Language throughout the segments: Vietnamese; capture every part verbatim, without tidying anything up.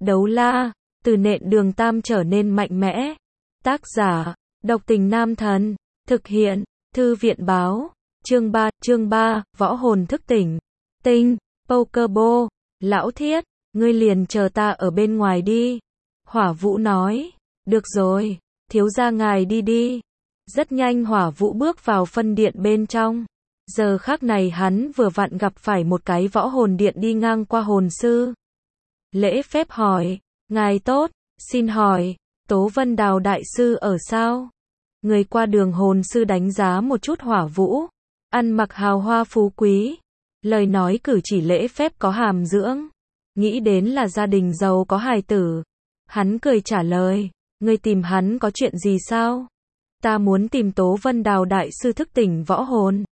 Đấu la, từ nện đường tam trở nên mạnh mẽ. Tác giả, độc tình nam thần. Thực hiện, thư viện báo. Chương ba, chương ba, võ hồn thức tỉnh. Tinh, Pokebo, lão thiết, ngươi liền chờ ta ở bên ngoài đi. Hỏa Vũ nói, được rồi, thiếu gia ngài đi đi. Rất nhanh Hỏa Vũ bước vào phân điện bên trong. Giờ khắc này hắn vừa vặn gặp phải một cái võ hồn điện đi ngang qua hồn sư. Lễ phép hỏi, ngài tốt, xin hỏi, Tố Vân Đào đại sư ở sao? Người qua đường hồn sư đánh giá một chút Hỏa Vũ, ăn mặc hào hoa phú quý, lời nói cử chỉ lễ phép có hàm dưỡng, nghĩ đến là gia đình giàu có hài tử. Hắn cười trả lời, ngươi tìm hắn có chuyện gì sao? Ta muốn tìm Tố Vân Đào đại sư thức tỉnh võ hồn.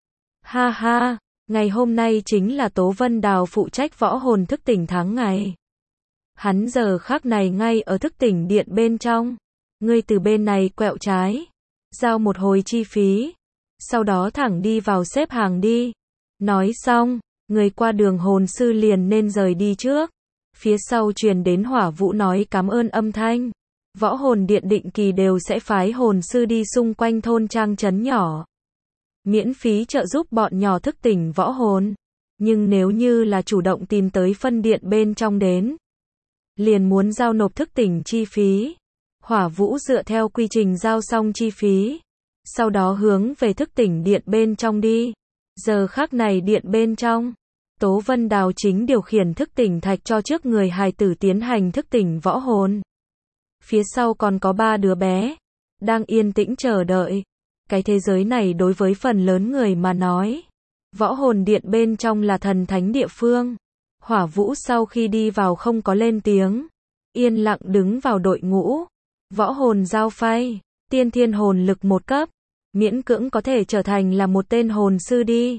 Ha ha, ngày hôm nay chính là Tố Vân Đào phụ trách võ hồn thức tỉnh tháng ngày. Hắn giờ khắc này ngay ở thức tỉnh điện bên trong. Ngươi từ bên này quẹo trái, giao một hồi chi phí, sau đó thẳng đi vào xếp hàng đi. Nói xong, người qua đường hồn sư liền nên rời đi trước. Phía sau truyền đến Hỏa Vũ nói cảm ơn âm thanh. Võ hồn điện định kỳ đều sẽ phái hồn sư đi xung quanh thôn trang trấn nhỏ, miễn phí trợ giúp bọn nhỏ thức tỉnh võ hồn. Nhưng nếu như là chủ động tìm tới phân điện bên trong đến, liền muốn giao nộp thức tỉnh chi phí. Hỏa Vũ dựa theo quy trình giao xong chi phí, sau đó hướng về thức tỉnh điện bên trong đi. Giờ khắc này điện bên trong, Tố Vân Đào chính điều khiển thức tỉnh thạch cho trước người hài tử tiến hành thức tỉnh võ hồn. Phía sau còn có ba đứa bé, đang yên tĩnh chờ đợi. Cái thế giới này đối với phần lớn người mà nói, võ hồn điện bên trong là thần thánh địa phương. Hỏa Vũ sau khi đi vào không có lên tiếng, yên lặng đứng vào đội ngũ. Võ hồn giao phay, tiên thiên hồn lực một cấp, miễn cưỡng có thể trở thành là một tên hồn sư đi.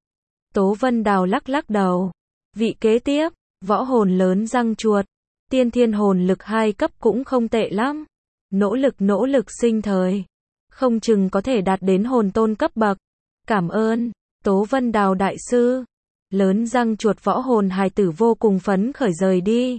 Tố Vân Đào lắc lắc đầu. Vị kế tiếp, võ hồn lớn răng chuột, tiên thiên hồn lực hai cấp cũng không tệ lắm. Nỗ lực nỗ lực sinh thời, không chừng có thể đạt đến hồn tôn cấp bậc. Cảm ơn, Tố Vân Đào đại sư. Lớn răng chuột võ hồn hài tử vô cùng phấn khởi rời đi.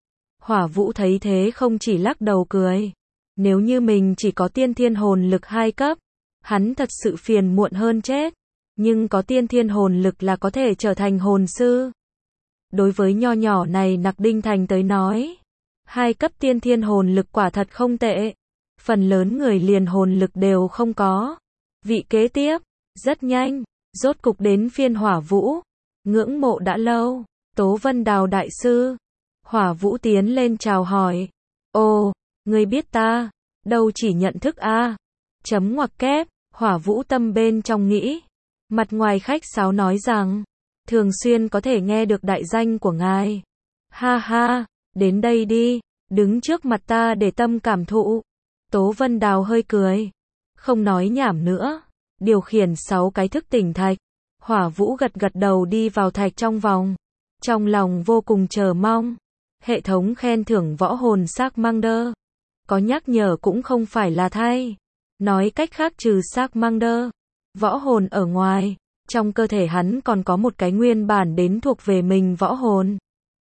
Hỏa Vũ thấy thế không chỉ lắc đầu cười. Nếu như mình chỉ có tiên thiên hồn lực hai cấp, hắn thật sự phiền muộn hơn chết. Nhưng có tiên thiên hồn lực là có thể trở thành hồn sư. Đối với nho nhỏ này Nặc Đinh Thành tới nói, hai cấp tiên thiên hồn lực quả thật không tệ. Phần lớn người liền hồn lực đều không có. Vị kế tiếp, rất nhanh, rốt cục đến phiên Hỏa Vũ. Ngưỡng mộ đã lâu, Tố Vân Đào đại sư. Hỏa Vũ tiến lên chào hỏi. Ồ, ngươi biết ta, đâu chỉ nhận thức a. Chấm ngoặc kép, Hỏa Vũ tâm bên trong nghĩ. Mặt ngoài khách sáo nói rằng, thường xuyên có thể nghe được đại danh của ngài. Ha ha, đến đây đi, đứng trước mặt ta để tâm cảm thụ. Tố Vân Đào hơi cười. Không nói nhảm nữa, điều khiển sáu cái thức tỉnh thạch. Hỏa Vũ gật gật đầu đi vào thạch trong vòng. Trong lòng vô cùng chờ mong. Hệ thống khen thưởng võ hồn xác mang đơ. Có nhắc nhở cũng không phải là thay. Nói cách khác trừ xác mang đơ, võ hồn ở ngoài, trong cơ thể hắn còn có một cái nguyên bản đến thuộc về mình võ hồn.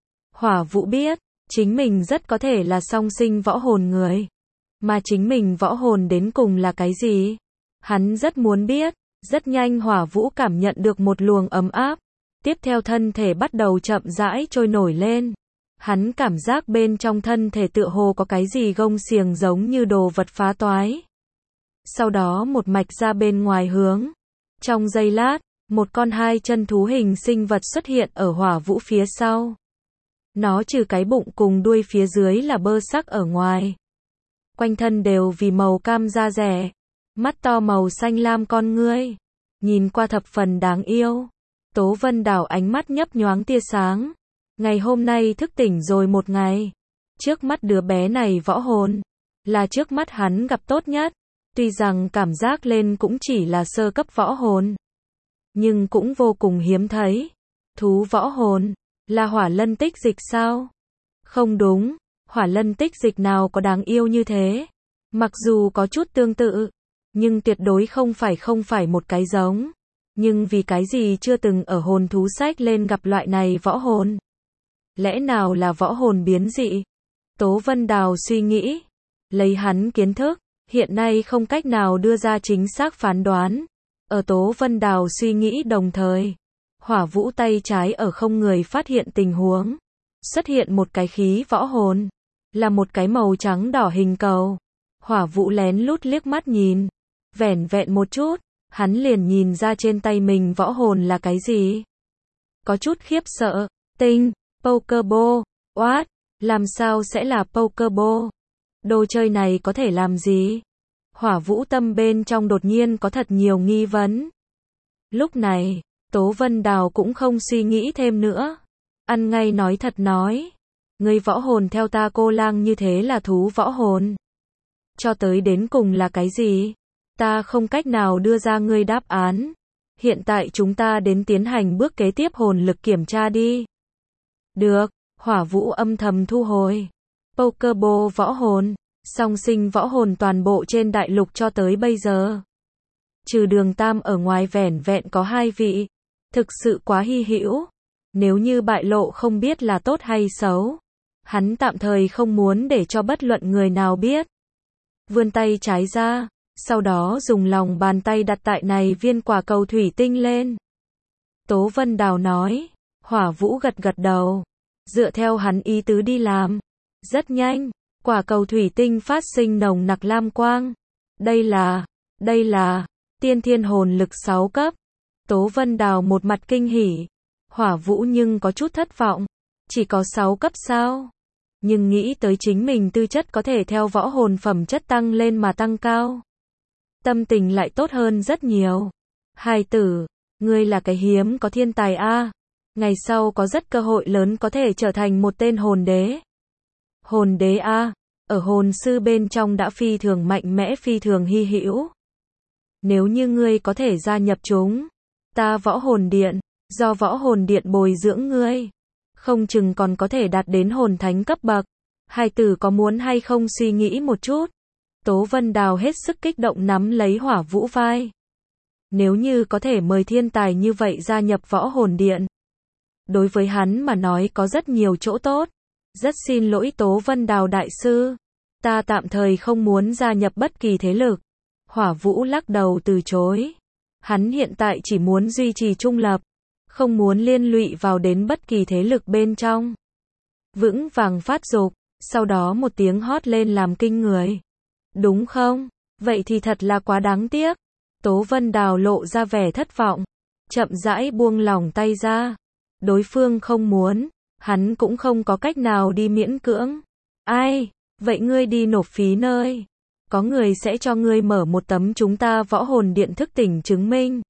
Hỏa Vũ biết, chính mình rất có thể là song sinh võ hồn người. Mà chính mình võ hồn đến cùng là cái gì? Hắn rất muốn biết. Rất nhanh Hỏa Vũ cảm nhận được một luồng ấm áp. Tiếp theo thân thể bắt đầu chậm rãi trôi nổi lên. Hắn cảm giác bên trong thân thể tựa hồ có cái gì gông xiềng giống như đồ vật phá toái. Sau đó một mạch ra bên ngoài hướng. Trong giây lát, một con hai chân thú hình sinh vật xuất hiện ở Hỏa Vũ phía sau. Nó trừ cái bụng cùng đuôi phía dưới là bơ sắc ở ngoài. Quanh thân đều vì màu cam da rẻ. Mắt to màu xanh lam con ngươi. Nhìn qua thập phần đáng yêu. Tố Vân Đào ánh mắt nhấp nhoáng tia sáng. Ngày hôm nay thức tỉnh rồi một ngày. Trước mắt đứa bé này võ hồn là trước mắt hắn gặp tốt nhất. Tuy rằng cảm giác lên cũng chỉ là sơ cấp võ hồn, nhưng cũng vô cùng hiếm thấy. Thú võ hồn là hỏa lân tích dịch sao? Không đúng, hỏa lân tích dịch nào có đáng yêu như thế. Mặc dù có chút tương tự, nhưng tuyệt đối không phải không phải một cái giống. Nhưng vì cái gì chưa từng ở hồn thú sách lên gặp loại này võ hồn? Lẽ nào là võ hồn biến dị? Tố Vân Đào suy nghĩ. Lấy hắn kiến thức, hiện nay không cách nào đưa ra chính xác phán đoán. Ở Tố Vân Đào suy nghĩ đồng thời, Hỏa Vũ tay trái ở không người phát hiện tình huống. Xuất hiện một cái khí võ hồn. Là một cái màu trắng đỏ hình cầu. Hỏa Vũ lén lút liếc mắt nhìn. Vẻn vẹn một chút, hắn liền nhìn ra trên tay mình võ hồn là cái gì. Có chút khiếp sợ. Tinh, Pokeball, what? Làm sao sẽ là Pokeball? Đồ chơi này có thể làm gì? Hỏa Vũ tâm bên trong đột nhiên có thật nhiều nghi vấn. Lúc này, Tố Vân Đào cũng không suy nghĩ thêm nữa. Ăn ngay nói thật nói. Ngươi võ hồn theo ta cô lang như thế là thú võ hồn. Cho tới đến cùng là cái gì? Ta không cách nào đưa ra ngươi đáp án. Hiện tại chúng ta đến tiến hành bước kế tiếp hồn lực kiểm tra đi. Được, Hỏa Vũ âm thầm thu hồi. Pokeball võ hồn, song sinh võ hồn toàn bộ trên đại lục cho tới bây giờ. Trừ Đường Tam ở ngoài vẻn vẹn có hai vị. Thực sự quá hy hữu. Nếu như bại lộ không biết là tốt hay xấu. Hắn tạm thời không muốn để cho bất luận người nào biết. Vươn tay trái ra, sau đó dùng lòng bàn tay đặt tại này viên quả cầu thủy tinh lên. Tố Vân Đào nói. Hỏa Vũ gật gật đầu. Dựa theo hắn ý tứ đi làm. Rất nhanh, quả cầu thủy tinh phát sinh nồng nặc lam quang. Đây là, đây là, tiên thiên hồn lực sáu cấp. Tố Vân Đào một mặt kinh hỉ. Hỏa Vũ nhưng có chút thất vọng. Chỉ có sáu cấp sao? Nhưng nghĩ tới chính mình tư chất có thể theo võ hồn phẩm chất tăng lên mà tăng cao. Tâm tình lại tốt hơn rất nhiều. Hài tử, ngươi là cái hiếm có thiên tài a. Ngày sau có rất cơ hội lớn có thể trở thành một tên hồn đế. Hồn đế a, ở hồn sư bên trong đã phi thường mạnh mẽ phi thường hy hữu. Nếu như ngươi có thể gia nhập chúng, ta võ hồn điện, do võ hồn điện bồi dưỡng ngươi, không chừng còn có thể đạt đến hồn thánh cấp bậc. Hai tử có muốn hay không suy nghĩ một chút. Tố Vân Đào hết sức kích động nắm lấy Hỏa Vũ vai. Nếu như có thể mời thiên tài như vậy gia nhập võ hồn điện, đối với hắn mà nói có rất nhiều chỗ tốt. Rất xin lỗi Tố Vân Đào đại sư. Ta tạm thời không muốn gia nhập bất kỳ thế lực. Hỏa Vũ lắc đầu từ chối. Hắn hiện tại chỉ muốn duy trì trung lập. Không muốn liên lụy vào đến bất kỳ thế lực bên trong. Vững vàng phát dục. Sau đó một tiếng hót lên làm kinh người. Đúng không? Vậy thì thật là quá đáng tiếc. Tố Vân Đào lộ ra vẻ thất vọng. Chậm rãi buông lỏng tay ra. Đối phương không muốn. Hắn cũng không có cách nào đi miễn cưỡng. Ai? Vậy ngươi đi nộp phí nơi. Có người sẽ cho ngươi mở một tấm chúng ta võ hồn điện thức tỉnh chứng minh.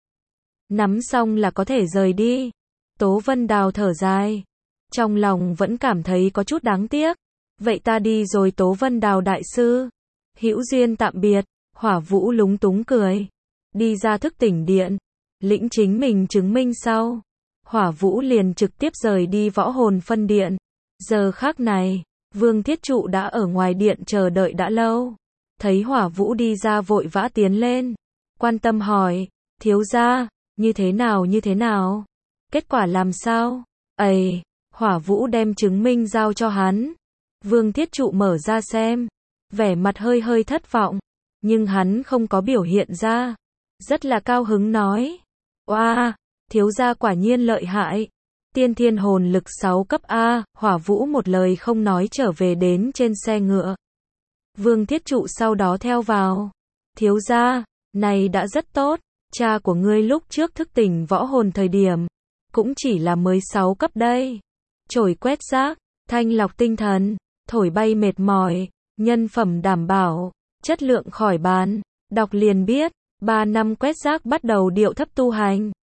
Nắm xong là có thể rời đi. Tố Vân Đào thở dài. Trong lòng vẫn cảm thấy có chút đáng tiếc. Vậy ta đi rồi Tố Vân Đào đại sư. Hữu duyên tạm biệt. Hỏa Vũ lúng túng cười. Đi ra thức tỉnh điện. Lĩnh chính mình chứng minh sau. Hỏa Vũ liền trực tiếp rời đi võ hồn phân điện. Giờ khắc này, Vương Thiết Trụ đã ở ngoài điện chờ đợi đã lâu. Thấy Hỏa Vũ đi ra vội vã tiến lên. Quan tâm hỏi, thiếu gia, như thế nào như thế nào? Kết quả làm sao? Ây, Hỏa Vũ đem chứng minh giao cho hắn. Vương Thiết Trụ mở ra xem. Vẻ mặt hơi hơi thất vọng. Nhưng hắn không có biểu hiện ra. Rất là cao hứng nói. Oa, thiếu gia quả nhiên lợi hại. Tiên thiên hồn lực sáu cấp A, Hỏa Vũ một lời không nói trở về đến trên xe ngựa. Vương Thiết Trụ sau đó theo vào. Thiếu gia, này đã rất tốt. Cha của ngươi lúc trước thức tỉnh võ hồn thời điểm, cũng chỉ là mới sáu cấp đây. Chổi quét rác, thanh lọc tinh thần, thổi bay mệt mỏi, nhân phẩm đảm bảo, chất lượng khỏi bàn. Đọc liền biết, ba năm quét rác bắt đầu điệu thấp tu hành.